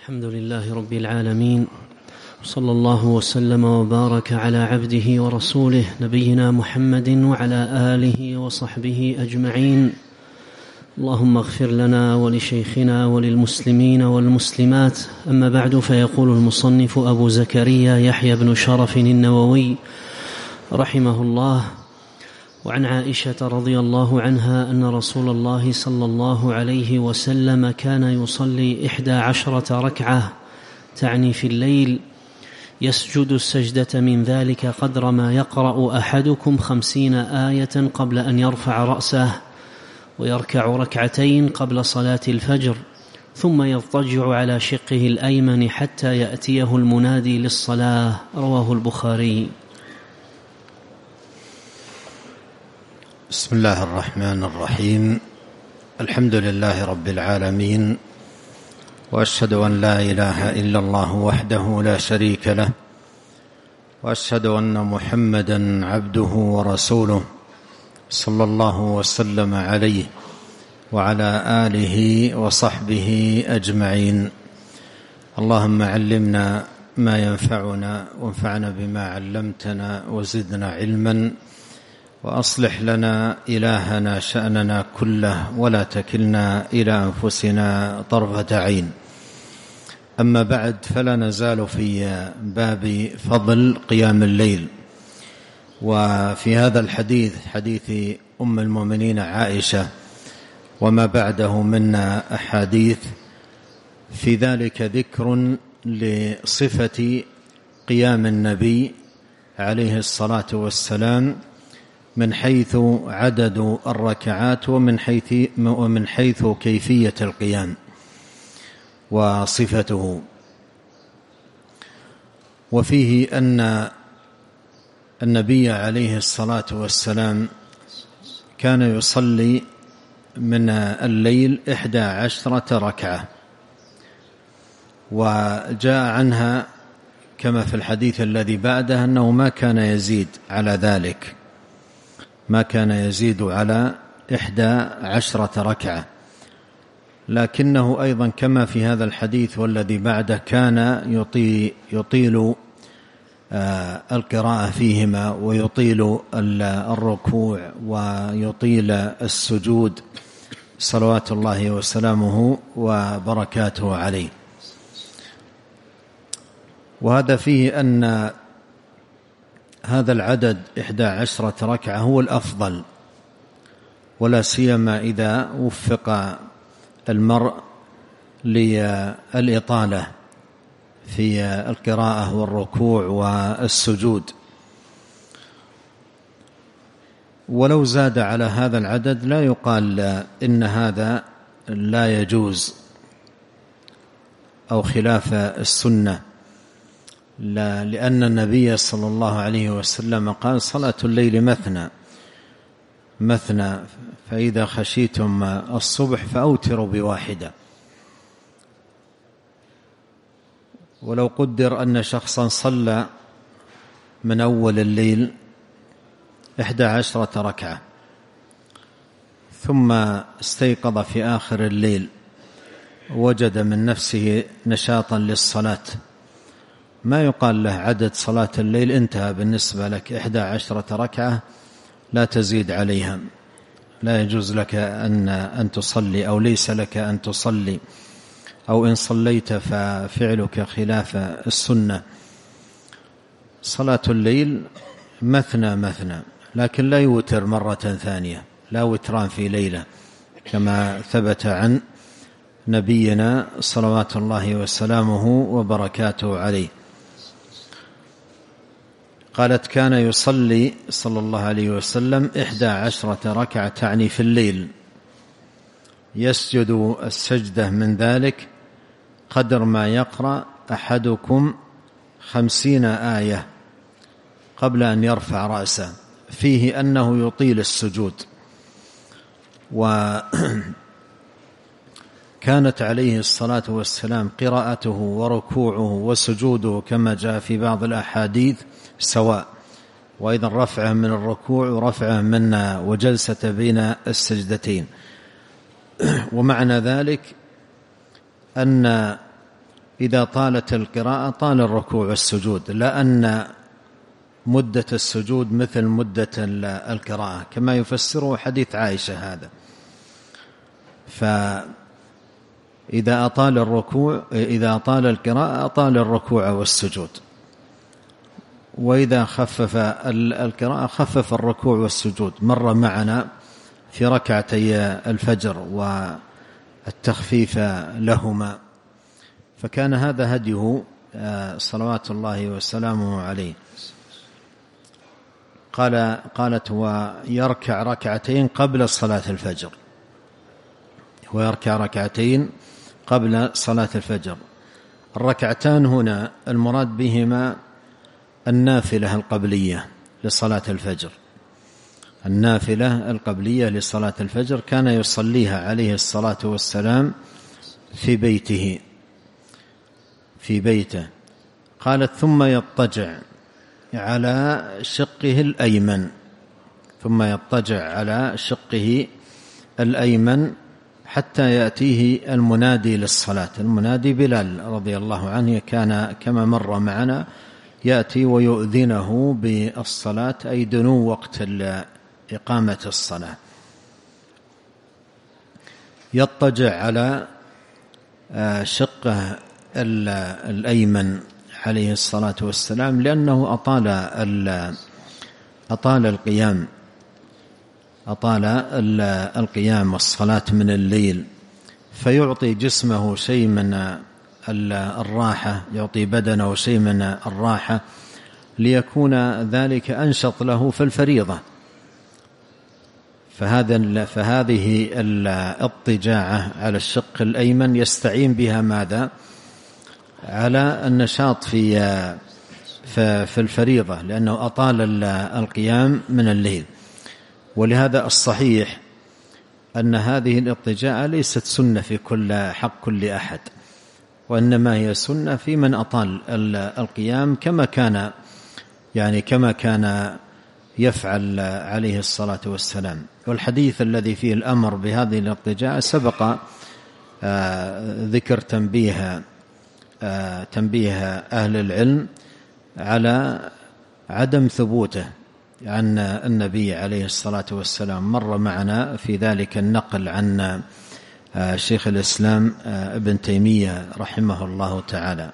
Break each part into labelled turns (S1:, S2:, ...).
S1: الحمد لله رب العالمين، صلى الله وسلم وبارك على عبده ورسوله نبينا محمد وعلى آله وصحبه أجمعين. اللهم اغفر لنا ولشيخنا وللمسلمين والمسلمات. أما بعد، فيقول المصنف أبو زكريا يحيى بن شرف النووي رحمه الله: وعن عائشة رضي الله عنها أن رسول الله صلى الله عليه وسلم كان يصلي 11 ركعة، تعني في الليل، يسجد السجدة من ذلك قدر ما يقرأ أحدكم 50 آية قبل أن يرفع رأسه، ويركع ركعتين قبل صلاة الفجر، ثم يضطجع على شقه الأيمن حتى يأتيه المنادي للصلاة. رواه البخاري.
S2: بسم الله الرحمن الرحيم. الحمد لله رب العالمين، وأشهد أن لا إله إلا الله وحده لا شريك له، وأشهد أن محمدًا عبده ورسوله صلى الله وسلم عليه وعلى آله وصحبه أجمعين. اللهم علمنا ما ينفعنا، وانفعنا بما علمتنا، وزدنا علما، وأصلح لنا إلهنا شأننا كله، ولا تكلنا إلى أنفسنا طرفة عين. أما بعد، فلا نزال في باب فضل قيام الليل، وفي هذا الحديث، حديث أم المؤمنين عائشة وما بعده من أحاديث، في ذلك ذكر لصفة قيام النبي عليه الصلاة والسلام من حيث عدد الركعات، ومن حيث كيفية القيام وصفته. وفيه أن النبي عليه الصلاة والسلام كان يصلي من الليل 11 ركعة، وجاء عنها كما في الحديث الذي بعده أنه ما كان يزيد على ذلك، ما كان يزيد على 11 ركعة، لكنه أيضا كما في هذا الحديث والذي بعده كان يطيل القراءة فيهما، ويطيل الركوع، ويطيل السجود، صلوات الله وسلامه وبركاته عليه. وهذا فيه أن هذا العدد 11 ركعة هو الأفضل، ولا سيما إذا وفق المرء للإطالة في القراءة والركوع والسجود. ولو زاد على هذا العدد لا يقال إن هذا لا يجوز أو خلاف السنة، لأن النبي صلى الله عليه وسلم قال: صلاة الليل مثنى مثنى، فإذا خشيتم الصبح فأوتروا بواحدة. ولو قدر أن شخصا صلى من أول الليل 11 ركعة، ثم استيقظ في آخر الليل وجد من نفسه نشاطا للصلاة، ما يقال له عدد صلاة الليل انتهى بالنسبة لك 11 ركعة لا تزيد عليها، لا يجوز لك أن تصلي، أو ليس لك أن تصلي، أو إن صليت ففعلك خلاف السنة. صلاة الليل مثنى مثنى، لكن لا يوتر مرة ثانية، لا وتران في ليلة، كما ثبت عن نبينا صلوات الله وسلامه وبركاته عليه. قالت: كان يصلي صلى الله عليه وسلم 11 ركعة، تعني في الليل، يسجد السجدة من ذلك قدر ما يقرأ أحدكم 50 آية قبل أن يرفع رأسه، فيه أنه يطيل السجود. وكانت عليه الصلاة والسلام قراءته وركوعه وسجوده كما جاء في بعض الأحاديث سواء، وأيضا رفعه من الركوع ورفعه من وجلسة بين السجدتين. ومعنى ذلك أن إذا طالت القراءة طال الركوع والسجود، لأن مدة السجود مثل مدة القراءة، كما يفسره حديث عائشة هذا. فإذا أطال القراءة أطال الركوع والسجود، وإذا خفف القراءة خفف الركوع والسجود. مر معنا في ركعتي الفجر والتخفيف لهما، فكان هذا هديه صلوات الله وسلامه عليه. قالت ويركع ركعتين قبل صلاة الفجر، ويركع ركعتين قبل صلاة الفجر. الركعتان هنا المراد بهما النافلة القبلية لصلاة الفجر، النافلة القبلية لصلاة الفجر كان يصليها عليه الصلاة والسلام في بيته. قالت ثم يضطجع على شقه الأيمن حتى يأتيه المنادي للصلاة. المنادي بلال رضي الله عنه كان كما مر معنا يأتي ويؤذنه بالصلاة، أي دنو وقت إقامة الصلاة. يضطجع على شقه الأيمن عليه الصلاة والسلام، لأنه أطال القيام والصلاة من الليل، فيعطي جسمه شيء من الراحة، يعطي بدنه شيء من الراحة ليكون ذلك أنشط له في الفريضة. فهذه الاضطجاعة على الشق الأيمن يستعين بها ماذا؟ على النشاط في الفريضة، لأنه أطال القيام من الليل. ولهذا الصحيح أن هذه الاضطجاعة ليست سنة في حق كل أحد، وإنما هي سنة في من أطال القيام كما كان يفعل عليه الصلاة والسلام. والحديث الذي فيه الأمر بهذه الاضطجاعة سبق ذكر تنبيه أهل العلم على عدم ثبوته عن النبي عليه الصلاة والسلام. مر معنا في ذلك النقل عن شيخ الإسلام ابن تيمية رحمه الله تعالى.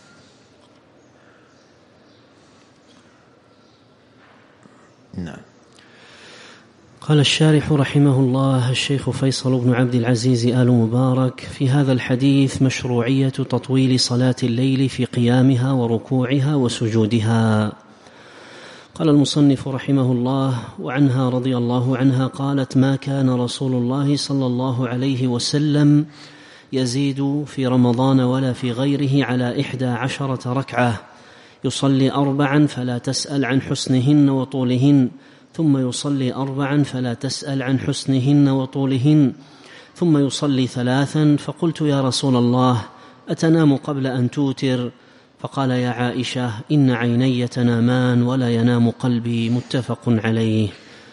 S2: نعم.
S1: قال الشارح رحمه الله الشيخ فيصل بن عبد العزيز آل مبارك: في هذا الحديث مشروعية تطويل صلاة الليل في قيامها وركوعها وسجودها. قال المصنف رحمه الله: وعنها رضي الله عنها قالت: ما كان رسول الله صلى الله عليه وسلم يزيد في رمضان ولا في غيره على 11 ركعة، يصلي 4 فلا تسأل عن حسنهن وطولهن، ثم يصلي 4 فلا تسأل عن حسنهن وطولهن، ثم يصلي 3. فقلت: يا رسول الله، أتنام قبل أن توتر؟ فقال: يا عائشة، إن عيني تنامان ولا ينام قلبي. متفق عليه.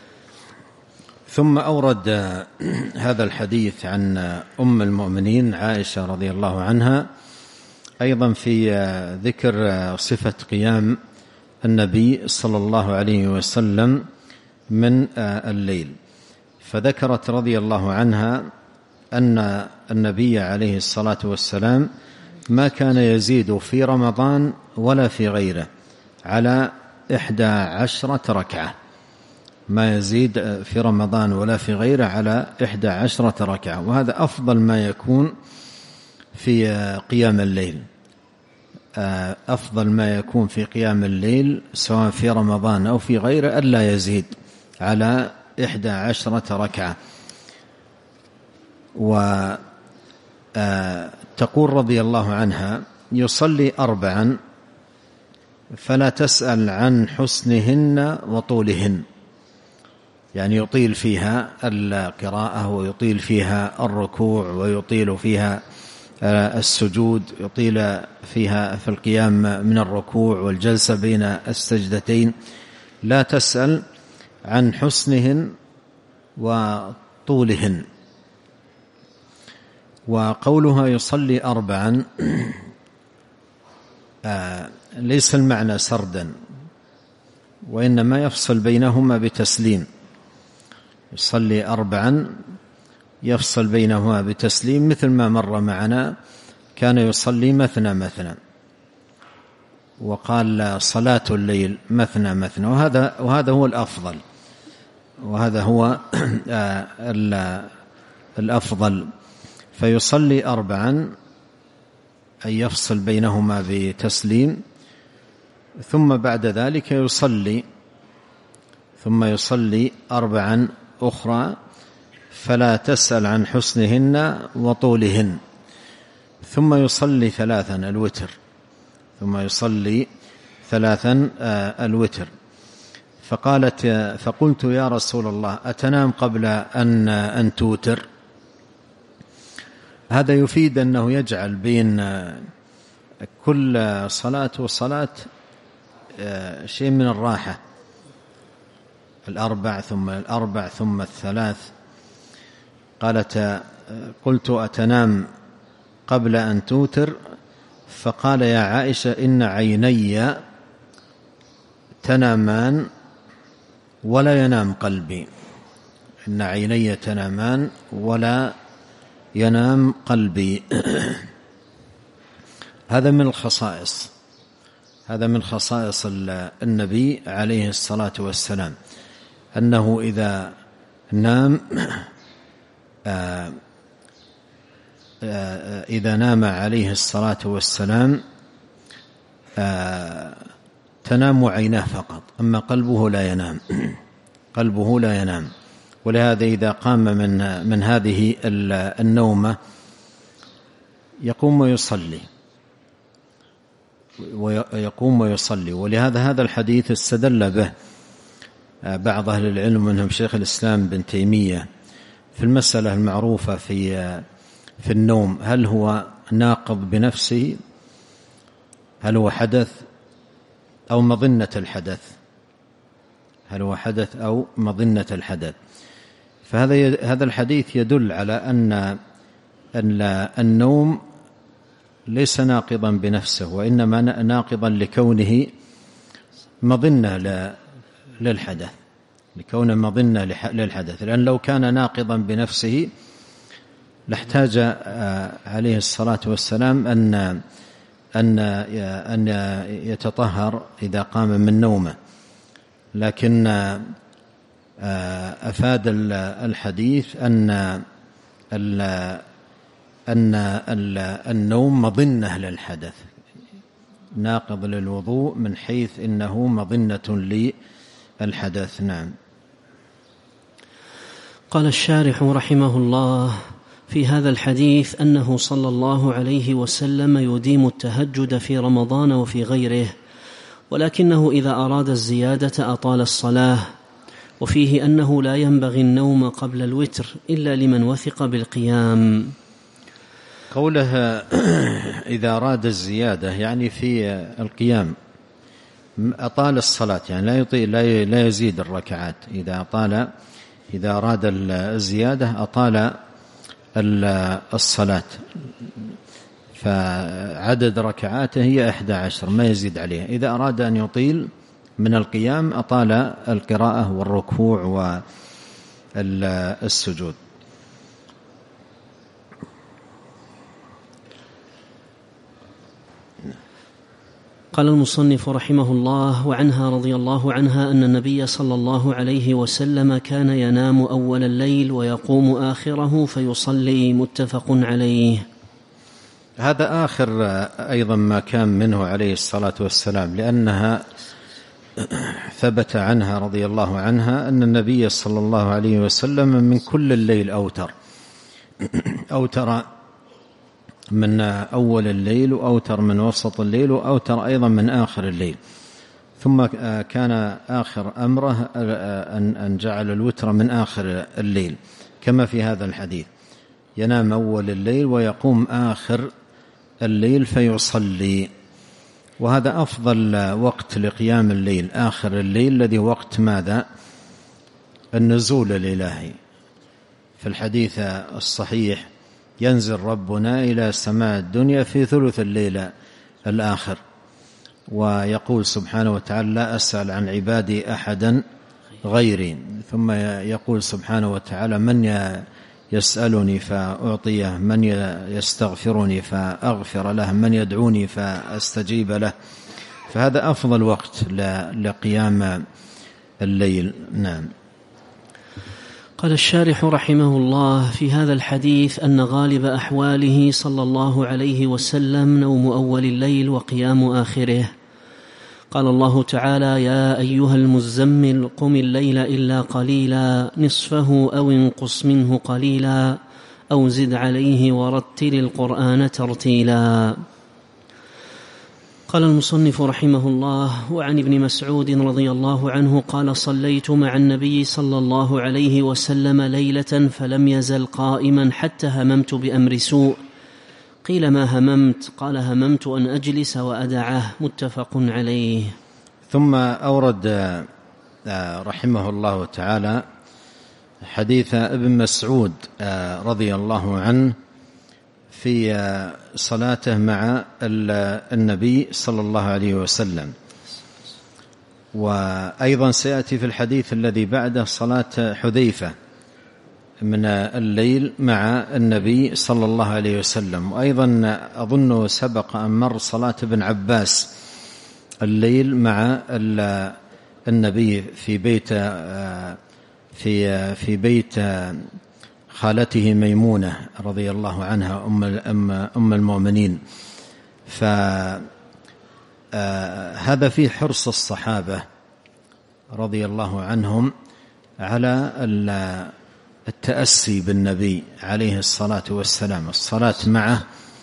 S2: ثم أورد هذا الحديث عن أم المؤمنين عائشة رضي الله عنها أيضا في ذكر صفة قيام النبي صلى الله عليه وسلم من الليل. فذكرت رضي الله عنها أن النبي عليه الصلاة والسلام ما كان يزيد في رمضان ولا في غيره على 11 ركعة، ما يزيد في رمضان ولا في غيره على 11 ركعة، وهذا أفضل ما يكون في قيام الليل. أفضل ما يكون في قيام الليل سواء في رمضان أو في غيره ألا يزيد على 11 ركعة. وتقول رضي الله عنها: يصلي 4 فلا تسأل عن حسنهن وطولهن، يعني يطيل فيها القراءة ويطيل فيها الركوع ويطيل فيها السجود، يطيل فيها في القيام من الركوع والجلسة بين السجدتين. لا تسأل عن حسنهن وطولهن. وقولها يصلي 4 ليس المعنى سردا، وإنما يفصل بينهما بتسليم، يصلي 4 يفصل بينهما بتسليم، مثل ما مر معنا كان يصلي مثنى مثنى، وقال صلاة الليل مثنى مثنى، وهذا هو الأفضل، وهذا هو الأفضل. فيصلي 4 أي يفصل بينهما بتسليم، ثم بعد ذلك يصلي 4 أخرى فلا تسأل عن حسنهن وطولهن، ثم يصلي 3 الوتر، الوتر. فقلت يا رسول الله أتنام قبل أن توتر؟ هذا يفيد أنه يجعل بين كل صلاة وصلاة شيء من الراحة، 4 ثم 4 ثم 3. قلت أتنام قبل أن توتر؟ فقال يا عائشة إن عيني تنامان ولا ينام قلبي، إن عيني تنامان ولا ينام قلبي. هذا من خصائص النبي عليه الصلاة والسلام، أنه إذا نام عليه الصلاة والسلام تنام عيناه فقط، أما قلبه لا ينام. ولهذا إذا قام من هذه النومة يقوم ويصلي. ولهذا هذا الحديث استدل به بعض أهل العلم، منهم شيخ الإسلام بن تيمية، في المسألة المعروفة في النوم، هل هو ناقض بنفسه، هل هو حدث أو مظنة الحدث، فهذا الحديث يدل على أن النوم ليس ناقضا بنفسه، وإنما ناقضا لكونه مظنة للحدث، لأن لو كان ناقضا بنفسه لاحتاج عليه الصلاة والسلام أن يتطهر إذا قام من نومه، لكن أفاد الحديث أن النوم مظنة للحدث، ناقض للوضوء من حيث إنه مظنة للحدث. نعم.
S1: قال الشارح رحمه الله في هذا الحديث أنه صلى الله عليه وسلم يديم التهجد في رمضان وفي غيره، ولكنه إذا أراد الزيادة أطال الصلاة، وفيه أنه لا ينبغي النوم قبل الوتر إلا لمن وثق بالقيام.
S2: قوله إذا أراد الزيادة يعني في القيام أطال الصلاة، يعني لا يزيد الركعات، إذا أراد الزيادة أطال الصلاة، فعدد ركعاته هي 11 ما يزيد عليها. إذا أراد أن يطيل من القيام أطال القراءة والركوع والسجود.
S1: قال المصنف رحمه الله: وعنها رضي الله عنها أن النبي صلى الله عليه وسلم كان ينام أول الليل ويقوم آخره فيصلي. متفق عليه.
S2: هذا آخر أيضا ما كان منه عليه الصلاة والسلام، لأنها ثبت عنها رضي الله عنها أن النبي صلى الله عليه وسلم من كل الليل أوتر من أول الليل، وأوتر من وسط الليل، وأوتر أيضا من آخر الليل. ثم كان آخر أمره أن جعل الوتر من آخر الليل، كما في هذا الحديث: ينام أول الليل ويقوم آخر الليل فيصلي. وهذا أفضل وقت لقيام الليل، آخر الليل، الذي وقت ماذا؟ النزول الإلهي. في الحديث الصحيح: ينزل ربنا إلى سماء الدنيا في ثلث الليل الآخر، ويقول سبحانه وتعالى لا أسأل عن عبادي أحدا غيري، ثم يقول سبحانه وتعالى من يسألني فأعطيه، من يستغفرني فأغفر له، من يدعوني فأستجيب له. فهذا أفضل وقت لقيام الليل. نعم.
S1: قال الشارح رحمه الله في هذا الحديث أن غالب أحواله صلى الله عليه وسلم نوم أول الليل وقيام آخره. قال الله تعالى يا أيها المزمل قم الليل إلا قليلا نصفه أو انقص منه قليلا أو زد عليه ورتل القرآن ترتيلا. قال المصنف رحمه الله وعن ابن مسعود رضي الله عنه قال صليت مع النبي صلى الله عليه وسلم ليلة فلم يزل قائما حتى هممت بأمر سوء. قيل ما هممت؟ قال هممت أن أجلس وأدعه. متفق عليه.
S2: ثم أورد رحمه الله تعالى حديث ابن مسعود رضي الله عنه في صلاته مع النبي صلى الله عليه وسلم، وأيضا سيأتي في الحديث الذي بعده صلاة حذيفة من الليل مع النبي صلى الله عليه وسلم. وأيضا أظن سبق أن مر صلاة ابن عباس الليل مع النبي في بيت خالته ميمونة رضي الله عنها أم المؤمنين. فهذا في حرص الصحابة رضي الله عنهم على التأسي بالنبي عليه الصلاة والسلام، الصلاة معه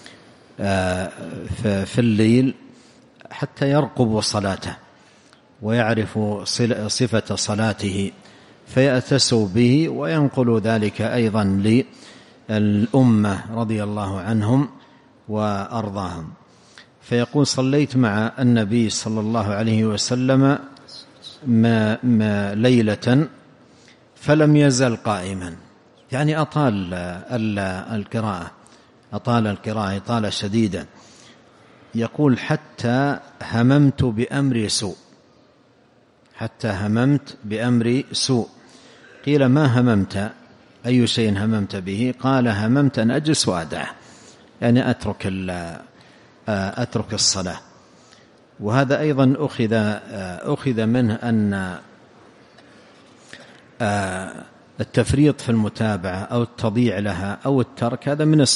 S2: في الليل حتى يرقب صلاته ويعرف صفة صلاته فيأتسوا به، وينقل ذلك أيضا للأمة رضي الله عنهم وأرضاهم. فيقول صليت مع النبي صلى الله عليه وسلم ليلة فلم يزل قائما، يعني أطال القراءة إطالة شديدة. يقول حتى هممت بأمر سوء. قيل ما هممت؟ أي شيء هممت به؟ قال هممت أن أجلس وأدعه، يعني أترك الصلاة. وهذا أيضا أخذ منه أن التفريط في المتابعة أو التضييع لها أو الترك هذا من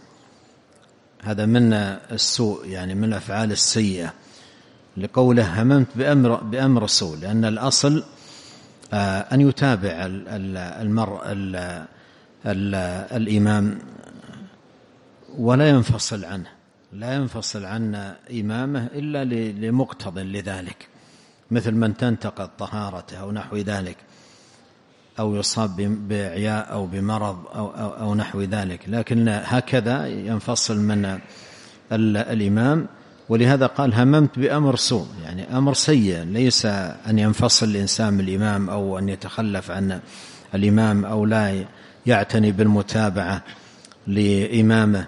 S2: السوء، يعني من الأفعال السيئة، لقوله هممت بأمر سوء، لأن الأصل أن يتابع المرء الإمام ولا ينفصل عن إمامه إلا لمقتض لذلك، مثل من تنتقض طهارته أو نحو ذلك، أو يصاب بإعياء أو بمرض أو نحو ذلك، لكن هكذا ينفصل من الإمام. ولهذا قال هممت بأمر سوء، يعني أمر سيء، ليس أن ينفصل الإنسان من الإمام أو أن يتخلف عن الإمام أو لا يعتني بالمتابعة لإمامه.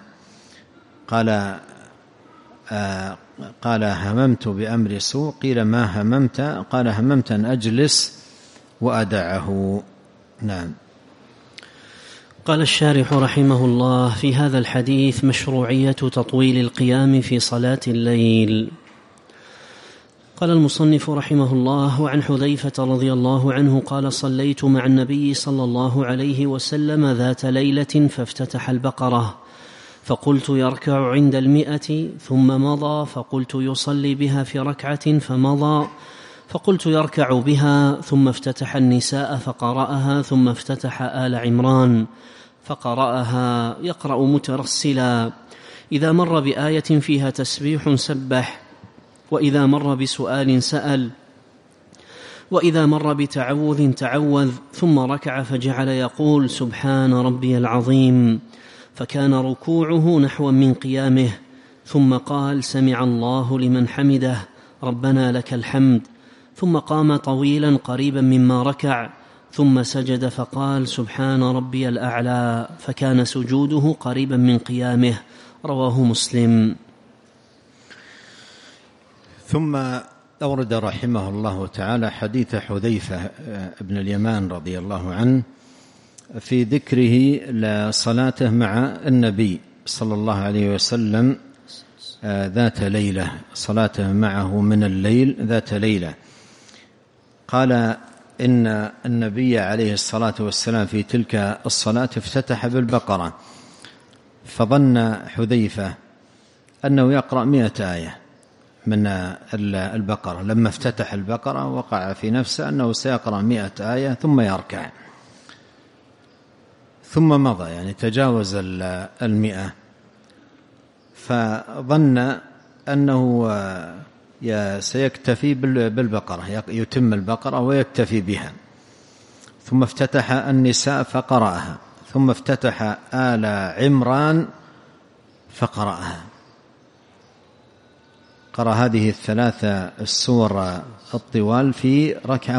S2: قال هممت بأمر سوء. قيل ما هممت؟ قال هممت أن أجلس وأدعه. نعم.
S1: قال الشارح رحمه الله في هذا الحديث مشروعية تطويل القيام في صلاة الليل. قال المصنف رحمه الله وعن حذيفة رضي الله عنه قال صليت مع النبي صلى الله عليه وسلم ذات ليلة فافتتح البقرة فقلت يركع عند 100 ثم مضى، فقلت يصلي بها في ركعة فمضى، فقلت يركع بها، ثم افتتح النساء فقرأها، ثم افتتح آل عمران فقرأها يقرأ مترسلا، إذا مر بآية فيها تسبيح سبح، وإذا مر بسؤال سأل، وإذا مر بتعوذ تعوذ، ثم ركع فجعل يقول سبحان ربي العظيم، فكان ركوعه نحو من قيامه، ثم قال سمع الله لمن حمده ربنا لك الحمد، ثم قام طويلا قريبا مما ركع، ثم سجد فقال سبحان ربي الأعلى، فكان سجوده قريبا من قيامه. رواه مسلم.
S2: ثم أورد رحمه الله تعالى حديث حذيفة بن اليمان رضي الله عنه في ذكره لصلاته مع النبي صلى الله عليه وسلم ذات ليلة، صلاته معه من الليل ذات ليلة. قال إن النبي عليه الصلاة والسلام في تلك الصلاة افتتح بالبقرة، فظن حذيفة أنه يقرأ 100 آية من البقرة. لما افتتح البقرة وقع في نفسه أنه سيقرأ 100 آية ثم يركع، ثم مضى يعني تجاوز 100، فظن أنه سيكتفي بالبقرة، يتم البقرة ويكتفي بها. ثم افتتح النساء فقرأها، ثم افتتح آل عمران فقرأها. قرأ هذه الثلاثة السور الطوال في ركعة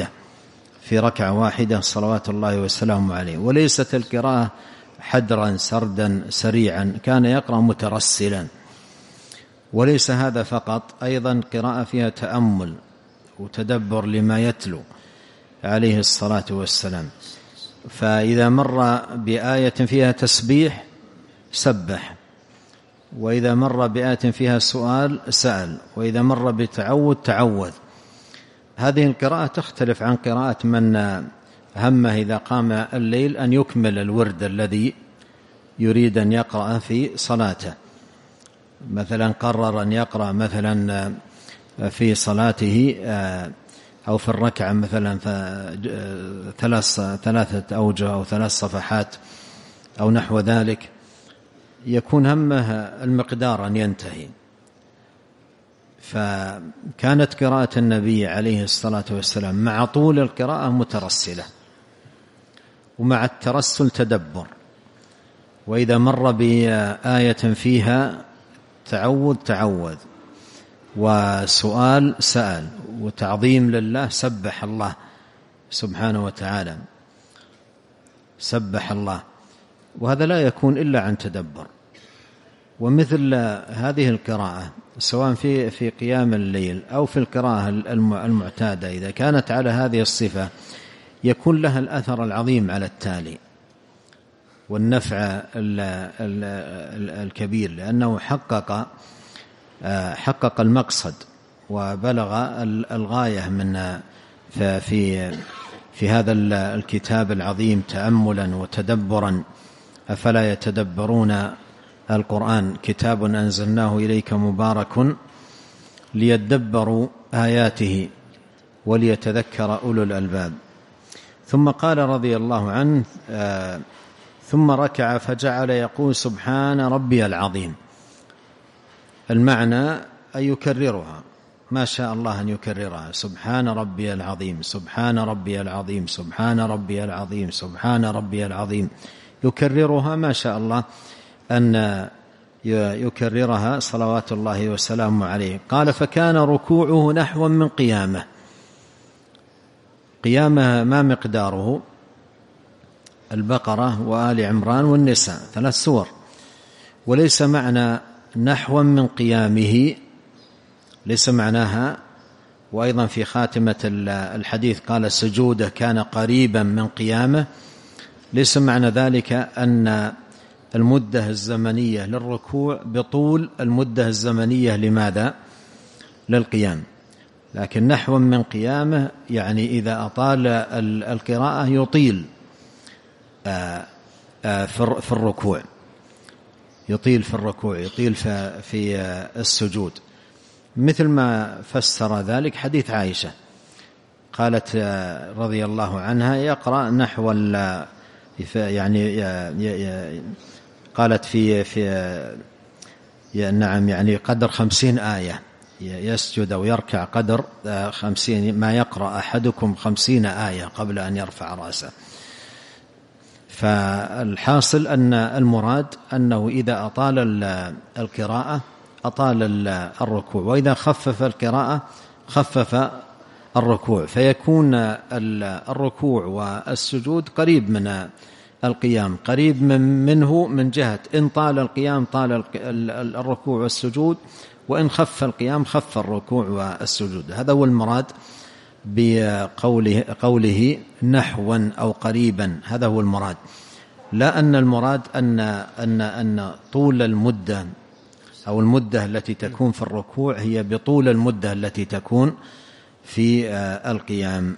S2: واحدة صلوات الله وسلامه عليه. وليست القراءة حدرا سردا سريعا، كان يقرأ مترسلا. وليس هذا فقط، أيضا قراءة فيها تأمل وتدبر لما يتلو عليه الصلاة والسلام. فإذا مر بآية فيها تسبيح سبح، وإذا مر بآية فيها سؤال سأل، وإذا مر بتعوذ تعوذ. هذه القراءة تختلف عن قراءة من همه إذا قام الليل أن يكمل الورد الذي يريد أن يقرأ في صلاته. مثلا قرر أن يقرأ مثلا في صلاته أو في الركعة مثلا 3 أوجه أو 3 صفحات أو نحو ذلك، يكون همه المقدار أن ينتهي. فكانت قراءة النبي عليه الصلاة والسلام مع طول القراءة مترسلة، ومع الترسل تدبر. وإذا مر بآية فيها تعوذ تعوذ، وسؤال سأل، وتعظيم لله سبح الله سبحانه وتعالى، سبح الله. وهذا لا يكون إلا عن تدبر. ومثل هذه القراءة سواء في قيام الليل أو في القراءة المعتادة، إذا كانت على هذه الصفة يكون لها الأثر العظيم على التالي والنفع الكبير، لأنه حقق المقصد وبلغ الغاية من في هذا الكتاب العظيم تأملا وتدبرا. أفلا يتدبرون القرآن كتاب أنزلناه إليك مبارك ليدبروا آياته وليتذكر أولو الألباب. ثم قال رضي الله عنه ثم ركع فجعل يقول سبحان ربي العظيم. المعنى أن يكررها، ما شاء الله أن يكررها، سبحان ربي العظيم سبحان ربي العظيم سبحان ربي العظيم سبحان ربي العظيم، يكررها ما شاء الله أن يكررها صلوات الله وسلامه عليه. قال فكان ركوعه نحو من قيامه. قيامه ما مقداره؟ البقرة وآل عمران والنساء 3 سور. وليس معنى نحو من قيامه، ليس معناها. وأيضا في خاتمة الحديث قال سجوده كان قريبا من قيامه. ليس معنى ذلك أن المدة الزمنية للركوع بطول المدة الزمنية لماذا؟ للقيام. لكن نحو من قيامه يعني إذا أطال القراءة يطيل في الركوع، يطيل في الركوع، يطيل في السجود. مثل ما فسر ذلك حديث عائشة، قالت رضي الله عنها يقرأ نحو يعني قالت في نعم يعني قدر 50 آية، يسجد أو يركع قدر 50، ما يقرأ أحدكم 50 آية قبل أن يرفع رأسه. فالحاصل أن المراد أنه إذا أطال القراءة أطال الركوع، وإذا خفف القراءة خفف الركوع، فيكون الركوع والسجود قريب القيام، قريب منه من جهة إن طال القيام طال الركوع والسجود، وإن خف القيام خف الركوع والسجود. هذا هو المراد بقوله نحوا أو قريبا، هذا هو المراد، لا أن المراد أن طول المدة أو المدة التي تكون في الركوع هي بطول المدة التي تكون في القيام.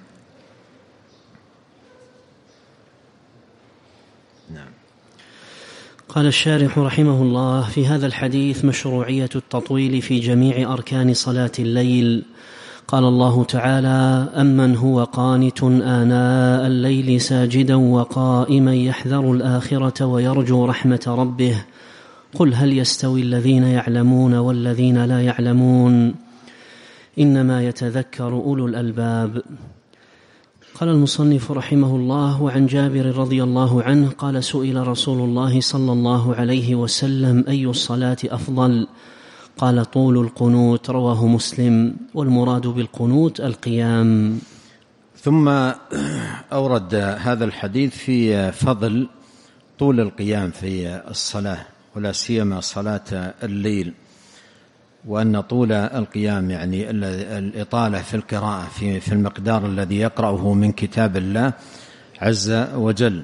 S2: نعم.
S1: قال الشارح رحمه الله: في هذا الحديث مشروعية التطويل في جميع أركان صلاة الليل. قال الله تعالى: أمن هو قانت آناء الليل ساجدا وقائما يحذر الآخرة ويرجو رحمة ربه قل هل يستوي الذين يعلمون والذين لا يعلمون إنما يتذكر أولو الألباب. قال المصنف رحمه الله: وعن جابر رضي الله عنه قال: سئل رسول الله صلى الله عليه وسلم: أي الصلاة أفضل؟ قال: طول القنوت. رواه مسلم. والمراد بالقنوت القيام.
S2: ثم أورد هذا الحديث في فضل طول القيام في الصلاة، ولا سيما صلاة الليل، وأن طول القيام يعني الإطالة في القراءة في المقدار الذي يقرأه من كتاب الله عز وجل.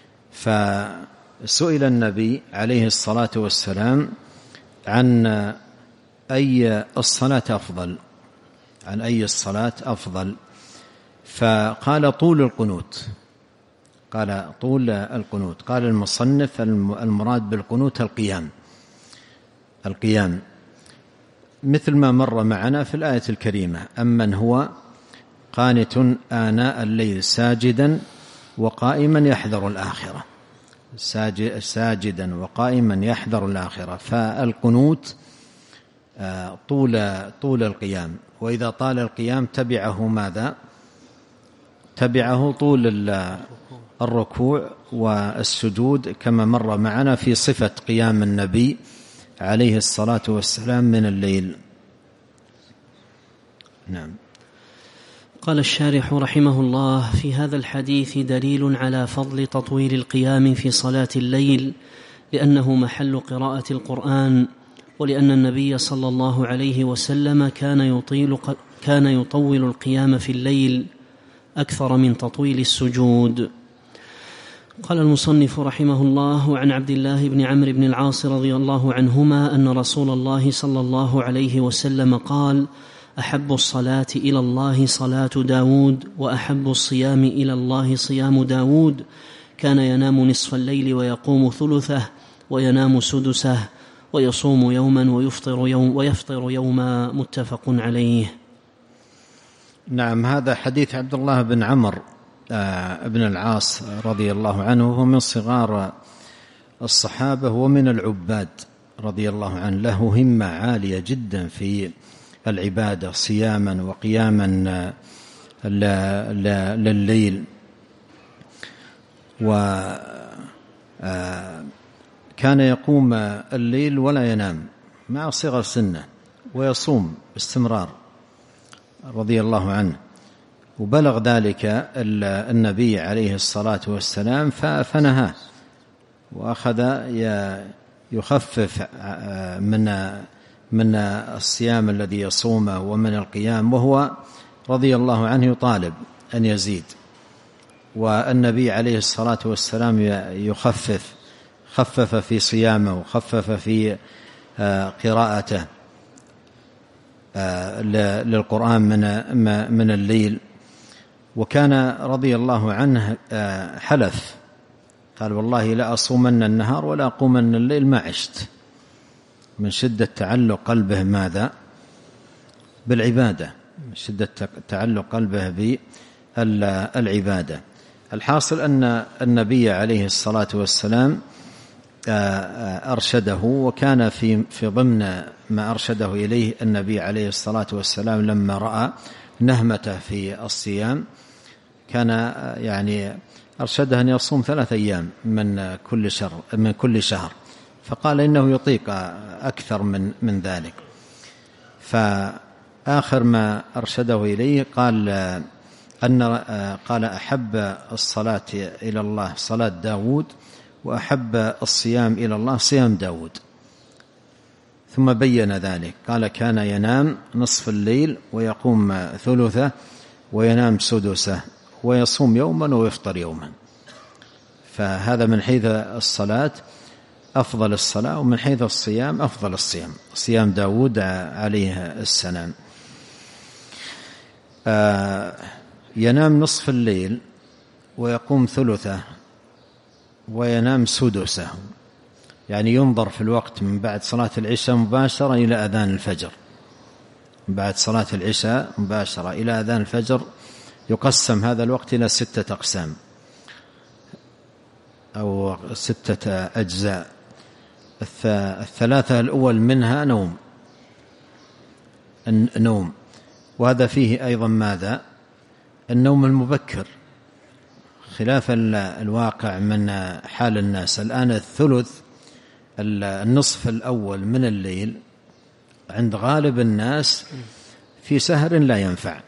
S2: فسئل النبي عليه الصلاة والسلام عن أي الصلاة أفضل، عن أي الصلاة أفضل، فقال طول القنوت، قال طول القنوت. قال المصنف: المراد بالقنوت القيام، مثل ما مر معنا في الآية الكريمة: أمن هو قانت آناء الليل ساجدا وقائما يحذر الآخرة، ساجدا وقائما يحذر الآخرة. فالقنوت طول القيام، وإذا طال القيام تبعه ماذا؟ تبعه طول الركوع والسجود، كما مر معنا في صفة قيام النبي عليه الصلاة والسلام من الليل. نعم.
S1: قال الشارح رحمه الله: في هذا الحديث دليل على فضل تطويل القيام في صلاة الليل، لأنه محل قراءة القرآن، ولأن النبي صلى الله عليه وسلم كان يطول القيام في الليل أكثر من تطويل السجود. قال المصنف رحمه الله: عن عبد الله بن عمرو بن العاص رضي الله عنهما أن رسول الله صلى الله عليه وسلم قال: أحب الصلاة إلى الله صلاة داود، وأحب الصيام إلى الله صيام داود، كان ينام نصف الليل ويقوم ثلثه، وينام سدسه، ويصوم يوما ويفطر يوما. متفق عليه.
S2: نعم. هذا حديث عبد الله بن عمرو ابن العاص رضي الله عنه، هو من صغار الصحابة ومن العباد رضي الله عنه، له همة عالية جدا في العبادة، صياما وقياما لليل، وكان يقوم الليل ولا ينام مع صغر سنه، ويصوم باستمرار رضي الله عنه. وبلغ ذلك النبي عليه الصلاة والسلام فنهاه، وأخذ يخفف من الصيام الذي يصومه ومن القيام، وهو رضي الله عنه يطالب أن يزيد. والنبي عليه الصلاة والسلام خفف في صيامه، وخفف في قراءته للقرآن من الليل. وكان رضي الله عنه حلف، قال: والله لا أصومن النهار ولا أقومن الليل ما عشت، من شدة تعلق قلبه ماذا؟ بالعبادة، من شدة تعلق قلبه بالعبادة. الحاصل أن النبي عليه الصلاة والسلام أرشده، وكان في ضمن ما أرشده إليه النبي عليه الصلاة والسلام لما رأى نهمته في الصيام، كان يعني أرشده أن يصوم 3 أيام من كل شهر، فقال إنه يطيق أكثر من ذلك. فآخر ما أرشده إليه قال: أن قال أحب الصلاة إلى الله صلاة داود، وأحب الصيام إلى الله صيام داود. ثم بين ذلك قال كان ينام نصف الليل ويقوم ثلثه وينام سدسه ويصوم يوما ويفطر يوما. فهذا من حيث الصلاة أفضل الصلاة، ومن حيث الصيام أفضل الصيام، صيام داود عليه السلام. ينام نصف الليل ويقوم ثلثه وينام سدسه، يعني ينظر في الوقت من بعد صلاة العشاء مباشرة إلى أذان الفجر، من بعد صلاة العشاء مباشرة إلى أذان الفجر يقسم هذا الوقت إلى 6 أقسام أو 6 أجزاء. 3 الأول منها نوم، وهذا فيه أيضا ماذا؟ النوم المبكر، خلاف الواقع من حال الناس الآن. النصف الأول من الليل عند غالب الناس في سهر لا ينفع،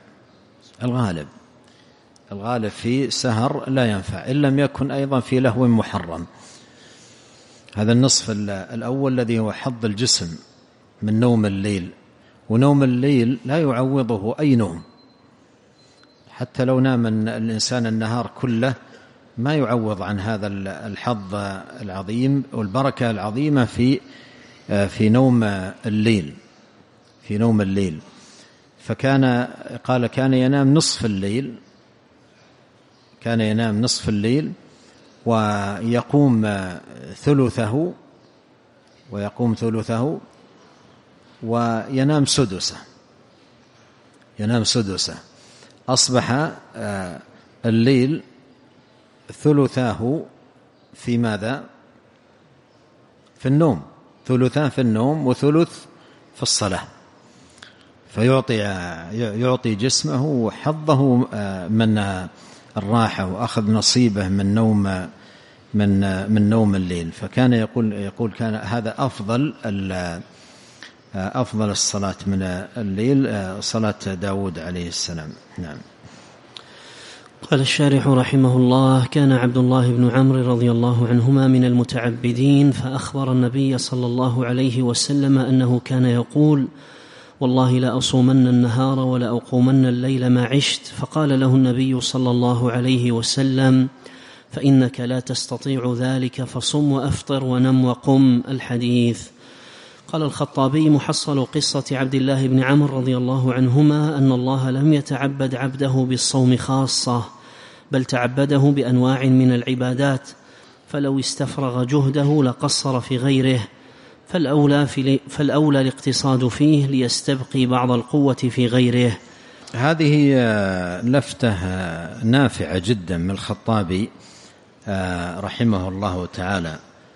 S2: الغالب في سهر لا ينفع، إن لم يكن أيضا في لهو محرم. هذا النصف الأول الذي هو حظ الجسم من نوم الليل، ونوم الليل لا يعوضه أي نوم، حتى لو نام الإنسان النهار كله ما يعوض عن هذا الحظ العظيم والبركة العظيمة في نوم الليل. فكان كان ينام نصف الليل ويقوم ثلثه وينام سدسه. أصبح الليل ثلثاه في ماذا؟ في النوم، ثلثاه في النوم وثلث في الصلاة، فيعطي جسمه حظه من الراحة وأخذ نصيبه من نوم الليل. فكان يقول كان هذا أفضل الصلاة من الليل صلاة داود عليه السلام. نعم.
S1: قال الشارح رحمه الله: كان عبد الله بن عمرو رضي الله عنهما من المتعبدين، فأخبر النبي صلى الله عليه وسلم أنه كان يقول: والله لا أصومن النهار ولا أقومن الليل ما عشت. فقال له النبي صلى الله عليه وسلم: فإنك لا تستطيع ذلك، فصم وأفطر ونم وقم. الحديث. قال الخطابي: محصل قصة عبد الله بن عمرو رضي الله عنهما أن الله لم يتعبد عبده بالصوم خاصة، بل تعبده بأنواع من العبادات، فلو استفرغ جهده لقصر في غيره، فالأولى الاقتصاد فيه ليستبقي بعض القوة في غيره.
S2: هذه لفتة نافعة جدا من الخطابي رحمه الله تعالى.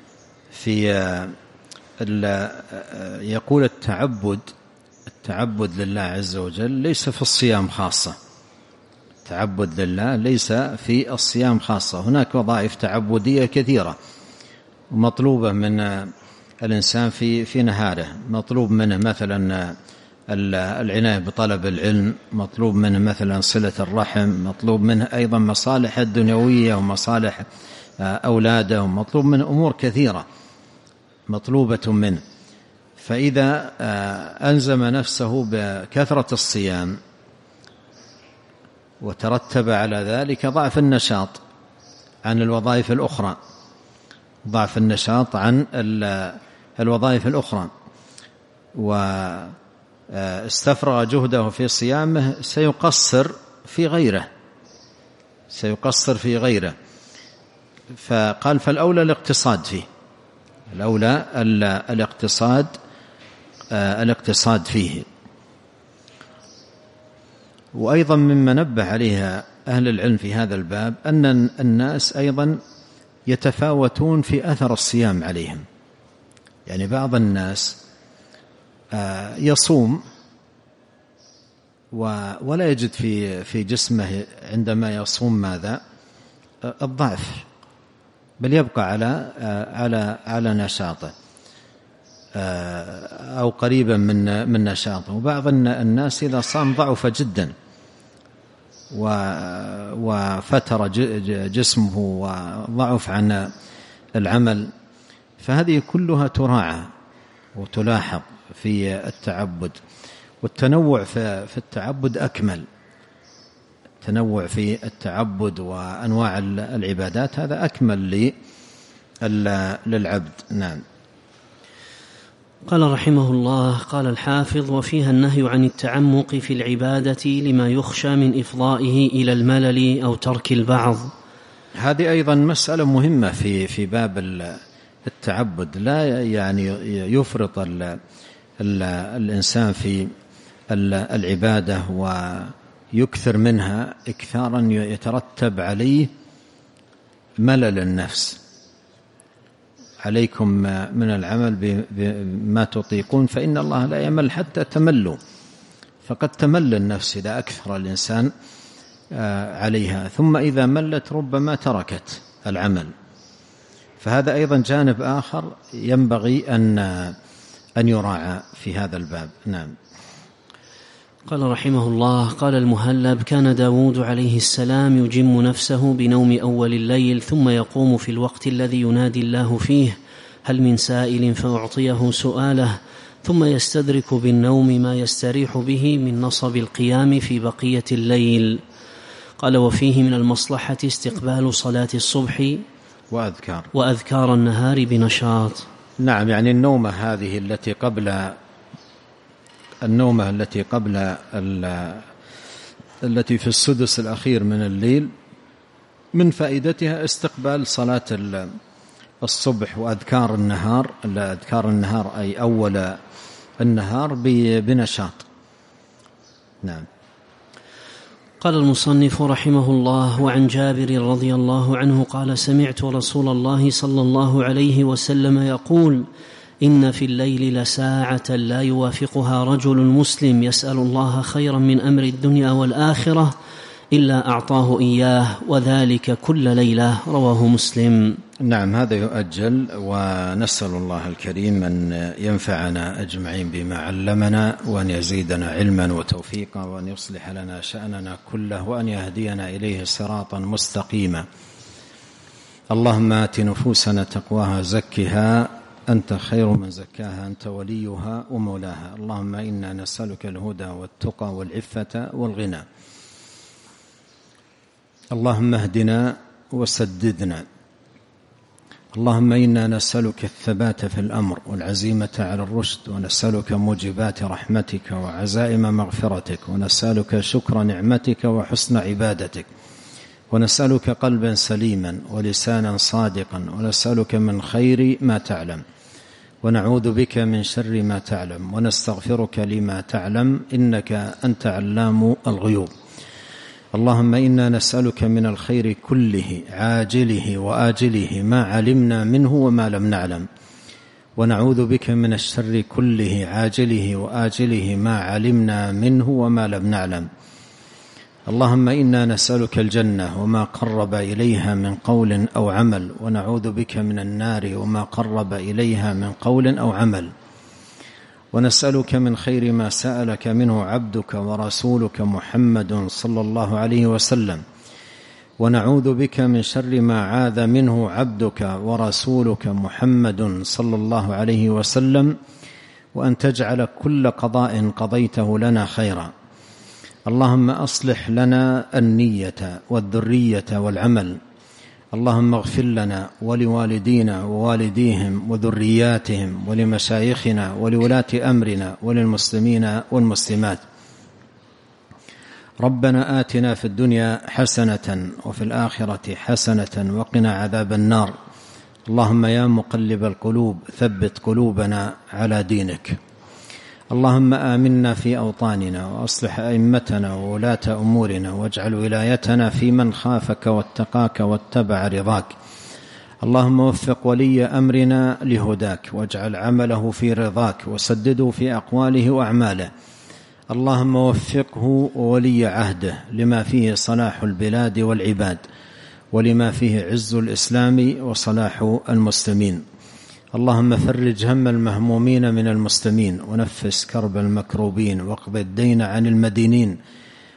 S2: يقول التعبد لله عز وجل ليس في الصيام خاصة، التعبد لله ليس في الصيام خاصة، هناك وظائف تعبدية كثيرة مطلوبة من الإنسان في نهاره، مطلوب منه مثلا العناية بطلب العلم، مطلوب منه مثلا صلة الرحم، مطلوب منه أيضا مصالح الدنيوية ومصالح أولاده، ومطلوب منه أمور كثيرة مطلوبة منه. فإذا ألزم نفسه بكثرة الصيام وترتب على ذلك ضعف النشاط عن الوظائف الأخرى، واستفرغ جهده في صيامه سيقصر في غيره. فقال فالأولى الاقتصاد فيه، الأولى الاقتصاد فيه. وأيضا مما نبه عليها أهل العلم في هذا الباب أن الناس أيضا يتفاوتون في أثر الصيام عليهم، يعني بعض الناس يصوم ولا يجد في جسمه عندما يصوم ماذا؟ الضعف، بل يبقى على نشاطه أو قريبا من نشاطه. وبعض الناس إذا صام ضعف جدا وفتر جسمه وضعف عن العمل، فهذه كلها تراعى وتلاحظ في التعبد. والتنوع في التعبد أكمل، التنوع في التعبد وأنواع العبادات هذا أكمل للعبد. نعم.
S1: قال رحمه الله: قال الحافظ: وفيها النهي عن التعمق في العبادة لما يخشى من إفضائه إلى الملل أو ترك البعض.
S2: هذه أيضا مسألة مهمة في باب التعبد، لا يعني يفرط الإنسان في العبادة ويكثر منها إكثارا يترتب عليه ملل النفس. عليكم من العمل بما تطيقون فإن الله لا يمل حتى تملوا، فقد تمل النفس إذا أكثر الإنسان عليها، ثم إذا ملت ربما تركت العمل. فهذا أيضا جانب آخر ينبغي أن يراعى في هذا الباب. نعم.
S1: قال رحمه الله: قال المهلب: كان داود عليه السلام يجم نفسه بنوم أول الليل، ثم يقوم في الوقت الذي ينادي الله فيه: هل من سائل فأعطيه سؤاله، ثم يستدرك بالنوم ما يستريح به من نصب القيام في بقية الليل. قال: وفيه من المصلحة استقبال صلاة الصبح وأذكار النهار بنشاط.
S2: نعم، يعني النومة هذه التي في السدس الأخير من الليل من فائدتها استقبال صلاة الصبح وأذكار النهار. أذكار النهار أي أول النهار بنشاط. نعم.
S1: قال المصنف رحمه الله: وعن جابر رضي الله عنه قال: سمعت رسول الله صلى الله عليه وسلم يقول: إن في الليل لساعة لا يوافقها رجل مسلم يسأل الله خيرا من أمر الدنيا والآخرة إلا أعطاه إياه، وذلك كل ليلة. رواه مسلم.
S2: نعم، هذا يؤجل، ونسأل الله الكريم أن ينفعنا أجمعين بما علمنا، وأن يزيدنا علما وتوفيقا، وأن يصلح لنا شأننا كله، وأن يهدينا إليه صراطا مستقيما. اللهم آت نفوسنا تقواها زكها أنت خير من زكاها أنت وليها ومولاها. اللهم إنا نسألك الهدى والتقى والعفة والغنى. اللهم اهدنا وسددنا. اللهم إنا نسألك الثبات في الأمر والعزيمة على الرشد، ونسألك موجبات رحمتك وعزائم مغفرتك، ونسألك شكر نعمتك وحسن عبادتك، ونسألك قلبا سليما ولسانا صادقا، ونسألك من خير ما تعلم، ونعوذ بك من شر ما تعلم، ونستغفرك لما تعلم، إنك أنت علام الغيوب. اللهم إنا نسألك من الخير كله عاجله وآجله ما علمنا منه وما لم نعلم، ونعوذ بك من الشر كله عاجله وآجله ما علمنا منه وما لم نعلم. اللهم إنا نسألك الجنة وما قرب إليها من قول أو عمل، ونعوذ بك من النار وما قرب إليها من قول أو عمل، ونسألك من خير ما سألك منه عبدك ورسولك محمد صلى الله عليه وسلم، ونعوذ بك من شر ما عاذ منه عبدك ورسولك محمد صلى الله عليه وسلم، وأن تجعل كل قضاء قضيته لنا خيرا. اللهم أصلح لنا النية والذرية والعمل. اللهم اغفر لنا ولوالدينا ووالديهم وذرياتهم ولمشايخنا ولولاة أمرنا وللمسلمين والمسلمات. ربنا آتنا في الدنيا حسنة وفي الآخرة حسنة وقنا عذاب النار. اللهم يا مقلب القلوب ثبت قلوبنا على دينك. اللهم آمنا في أوطاننا، وأصلح أئمتنا وولاة أمورنا، واجعل ولايتنا في من خافك واتقاك واتبع رضاك. اللهم وفق ولي أمرنا لهداك، واجعل عمله في رضاك، وسدده في أقواله وأعماله. اللهم وفقه وولي عهده لما فيه صلاح البلاد والعباد، ولما فيه عز الإسلام وصلاح المسلمين. اللهم فرج هم المهمومين من المسلمين، ونفس كرب المكروبين، واقض الدين عن المدينين،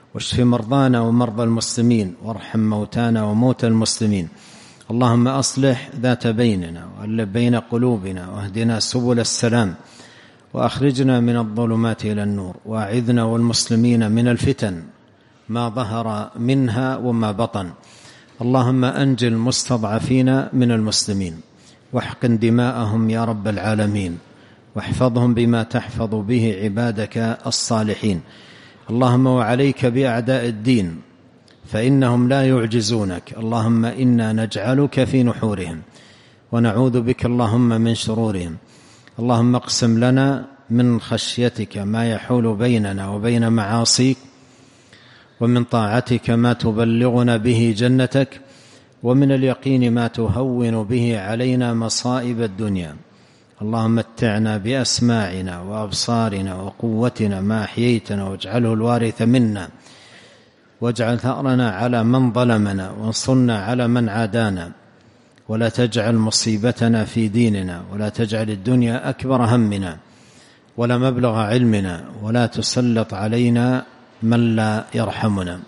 S2: واشف مرضانا ومرضى المسلمين، وارحم موتانا وموتى المسلمين. اللهم أصلح ذات بيننا وألف بين قلوبنا، واهدنا سبل السلام، وأخرجنا من الظلمات إلى النور، وأعذنا والمسلمين من الفتن ما ظهر منها وما بطن. اللهم أنج المستضعفين من المسلمين، واحقن دماءهم يا رب العالمين، واحفظهم بما تحفظ به عبادك الصالحين. اللهم وعليك بأعداء الدين فإنهم لا يعجزونك. اللهم إنا نجعلك في نحورهم ونعوذ بك اللهم من شرورهم. اللهم اقسم لنا من خشيتك ما يحول بيننا وبين معاصيك، ومن طاعتك ما تبلغنا به جنتك، ومن اليقين ما تهون به علينا مصائب الدنيا. اللهم متعنا بأسماعنا وأبصارنا وقوتنا ما أحييتنا، واجعله الوارث منا، واجعل ثأرنا على من ظلمنا، وانصرنا على من عادانا، ولا تجعل مصيبتنا في ديننا، ولا تجعل الدنيا أكبر همنا ولا مبلغ علمنا، ولا تسلط علينا من لا يرحمنا.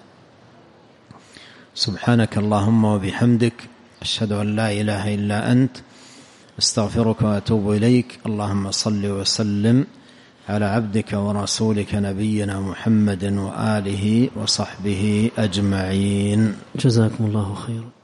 S2: سبحانك اللهم وبحمدك، أشهد أن لا إله إلا أنت، استغفرك وأتوب إليك. اللهم صل وسلم على عبدك ورسولك نبينا محمد وآله وصحبه أجمعين.
S1: جزاكم الله خيرا.